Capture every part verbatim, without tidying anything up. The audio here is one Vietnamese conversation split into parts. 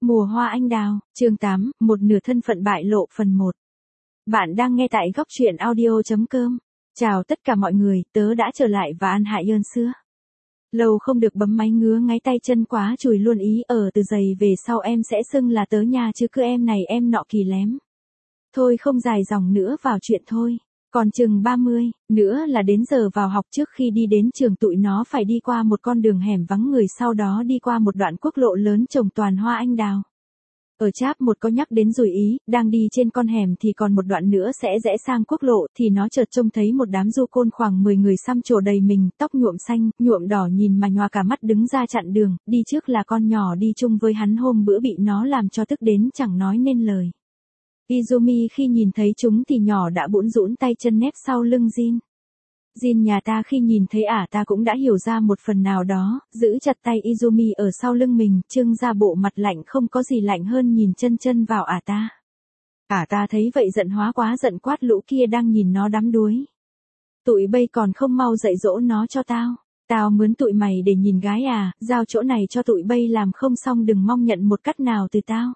Mùa hoa anh đào, chương tám, một nửa thân phận bại lộ phần một. Bạn đang nghe tại góc truyện audio chấm com. Chào tất cả mọi người, tớ đã trở lại và ăn hại ơn xưa. Lâu không được bấm máy ngứa ngáy tay chân quá chùi luôn ý ở từ giày về sau em sẽ xưng là tớ nha chứ cứ em này em nọ kỳ lém. Thôi không dài dòng nữa vào chuyện thôi. Còn chừng ba mươi, nữa là đến giờ vào học trước khi đi đến trường tụi nó phải đi qua một con đường hẻm vắng người sau đó đi qua một đoạn quốc lộ lớn trồng toàn hoa anh đào. Ở cháp một có nhắc đến rồi ý, đang đi trên con hẻm thì còn một đoạn nữa sẽ rẽ sang quốc lộ thì nó chợt trông thấy một đám du côn khoảng mười người xăm trổ đầy mình, tóc nhuộm xanh, nhuộm đỏ nhìn mà nhòa cả mắt đứng ra chặn đường, đi trước là con nhỏ đi chung với hắn hôm bữa bị nó làm cho tức đến chẳng nói nên lời. Izumi khi nhìn thấy chúng thì nhỏ đã bủn rũn tay chân nép sau lưng Jin. Jin nhà ta khi nhìn thấy ả ta cũng đã hiểu ra một phần nào đó, giữ chặt tay Izumi ở sau lưng mình, trưng ra bộ mặt lạnh không có gì lạnh hơn nhìn chân chân vào ả ta. Ả ta thấy vậy giận hóa quá giận quát lũ kia đang nhìn nó đắm đuối. Tụi bây còn không mau dạy dỗ nó cho tao. Tao mướn tụi mày để nhìn gái à, giao chỗ này cho tụi bây làm không xong đừng mong nhận một cắt nào từ tao.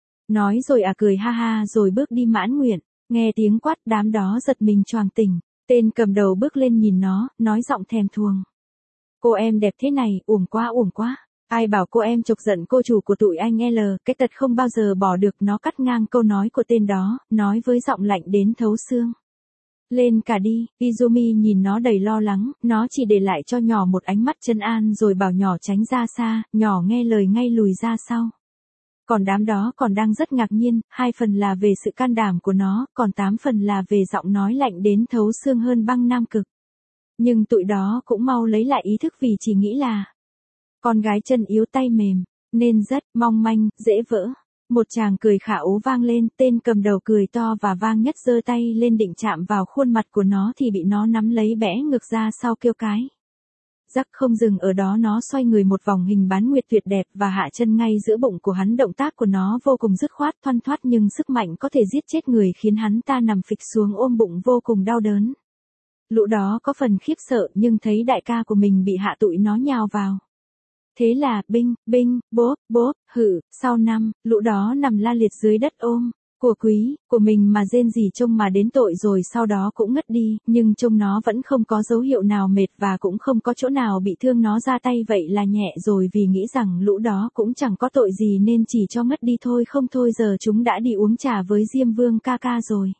Nói rồi à cười ha ha rồi bước đi mãn nguyện, nghe tiếng quát đám đó giật mình choàng tỉnh, tên cầm đầu bước lên nhìn nó, nói giọng thèm thuồng. Cô em đẹp thế này, uổng quá uổng quá, ai bảo cô em chọc giận cô chủ của tụi anh L, cái tật không bao giờ bỏ được nó cắt ngang câu nói của tên đó, nói với giọng lạnh đến thấu xương. Lên cả đi, Izumi nhìn nó đầy lo lắng, nó chỉ để lại cho nhỏ một ánh mắt trấn an rồi bảo nhỏ tránh ra xa, nhỏ nghe lời ngay lùi ra sau. Còn đám đó còn đang rất ngạc nhiên, hai phần là về sự can đảm của nó, còn tám phần là về giọng nói lạnh đến thấu xương hơn băng nam cực. Nhưng tụi đó cũng mau lấy lại ý thức vì chỉ nghĩ là con gái chân yếu tay mềm, nên rất mong manh, dễ vỡ. Một chàng cười khả ố vang lên, tên cầm đầu cười to và vang nhất giơ tay lên định chạm vào khuôn mặt của nó thì bị nó nắm lấy bẽ ngược ra sau kêu cái. Rắc không dừng ở đó nó xoay người một vòng hình bán nguyệt tuyệt đẹp và hạ chân ngay giữa bụng của hắn động tác của nó vô cùng dứt khoát thoăn thoắt nhưng sức mạnh có thể giết chết người khiến hắn ta nằm phịch xuống ôm bụng vô cùng đau đớn. Lũ đó có phần khiếp sợ nhưng thấy đại ca của mình bị hạ tụi nó nhào vào. Thế là binh, binh, bốp, bốp, hử, sau năm, lũ đó nằm la liệt dưới đất ôm. Của quý, của mình mà rên rỉ trông mà đến tội rồi sau đó cũng ngất đi, nhưng trông nó vẫn không có dấu hiệu nào mệt và cũng không có chỗ nào bị thương nó ra tay vậy là nhẹ rồi vì nghĩ rằng lũ đó cũng chẳng có tội gì nên chỉ cho ngất đi thôi không thôi giờ chúng đã đi uống trà với Diêm Vương ca ca rồi.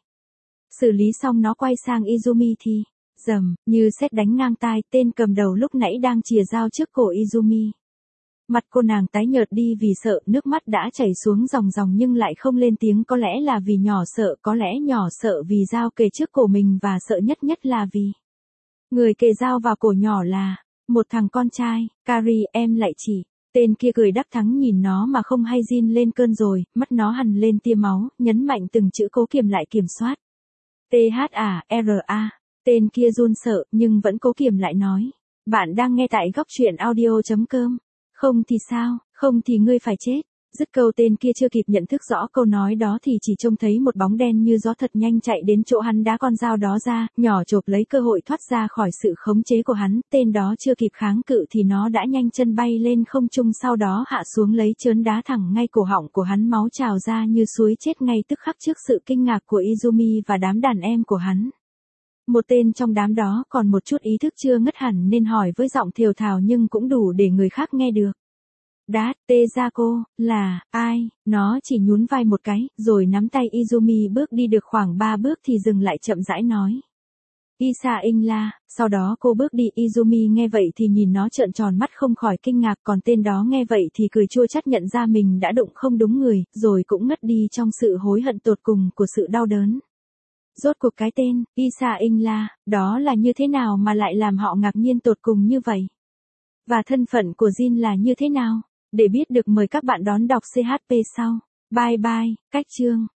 Xử lý xong nó quay sang Izumi thì, rầm, như sét đánh ngang tai tên cầm đầu lúc nãy đang chìa dao trước cổ Izumi. Mặt cô nàng tái nhợt đi vì sợ, nước mắt đã chảy xuống ròng ròng nhưng lại không lên tiếng có lẽ là vì nhỏ sợ, có lẽ nhỏ sợ vì dao kề trước cổ mình và sợ nhất nhất là vì người kề dao vào cổ nhỏ là một thằng con trai, Kari em lại chỉ, tên kia cười đắc thắng nhìn nó mà không hay Jin lên cơn rồi, mắt nó hằn lên tia máu, nhấn mạnh từng chữ cố kiềm lại kiểm soát. T H A R A, tên kia run sợ nhưng vẫn cố kiềm lại nói, bạn đang nghe tại góc truyện audio chấm com. Không thì sao, không thì ngươi phải chết. Dứt câu tên kia chưa kịp nhận thức rõ câu nói đó thì chỉ trông thấy một bóng đen như gió thật nhanh chạy đến chỗ hắn đá con dao đó ra, nhỏ chộp lấy cơ hội thoát ra khỏi sự khống chế của hắn, tên đó chưa kịp kháng cự thì nó đã nhanh chân bay lên không trung sau đó hạ xuống lấy chớn đá thẳng ngay cổ họng của hắn máu trào ra như suối chết ngay tức khắc trước sự kinh ngạc của Izumi và đám đàn em của hắn. Một tên trong đám đó còn một chút ý thức chưa ngất hẳn nên hỏi với giọng thều thào nhưng cũng đủ để người khác nghe được. Đát, tê ra cô, là, ai, nó chỉ nhún vai một cái, rồi nắm tay Izumi bước đi được khoảng ba bước thì dừng lại chậm rãi nói. Isa In La, sau đó cô bước đi Izumi nghe vậy thì nhìn nó trợn tròn mắt không khỏi kinh ngạc còn tên đó nghe vậy thì cười chua chát nhận ra mình đã đụng không đúng người, rồi cũng ngất đi trong sự hối hận tột cùng của sự đau đớn. Rốt cuộc cái tên, Isa In La, đó là như thế nào mà lại làm họ ngạc nhiên tột cùng như vậy? Và thân phận của Jin là như thế nào? Để biết được mời các bạn đón đọc xê hát pê sau. Bye bye, cách chương.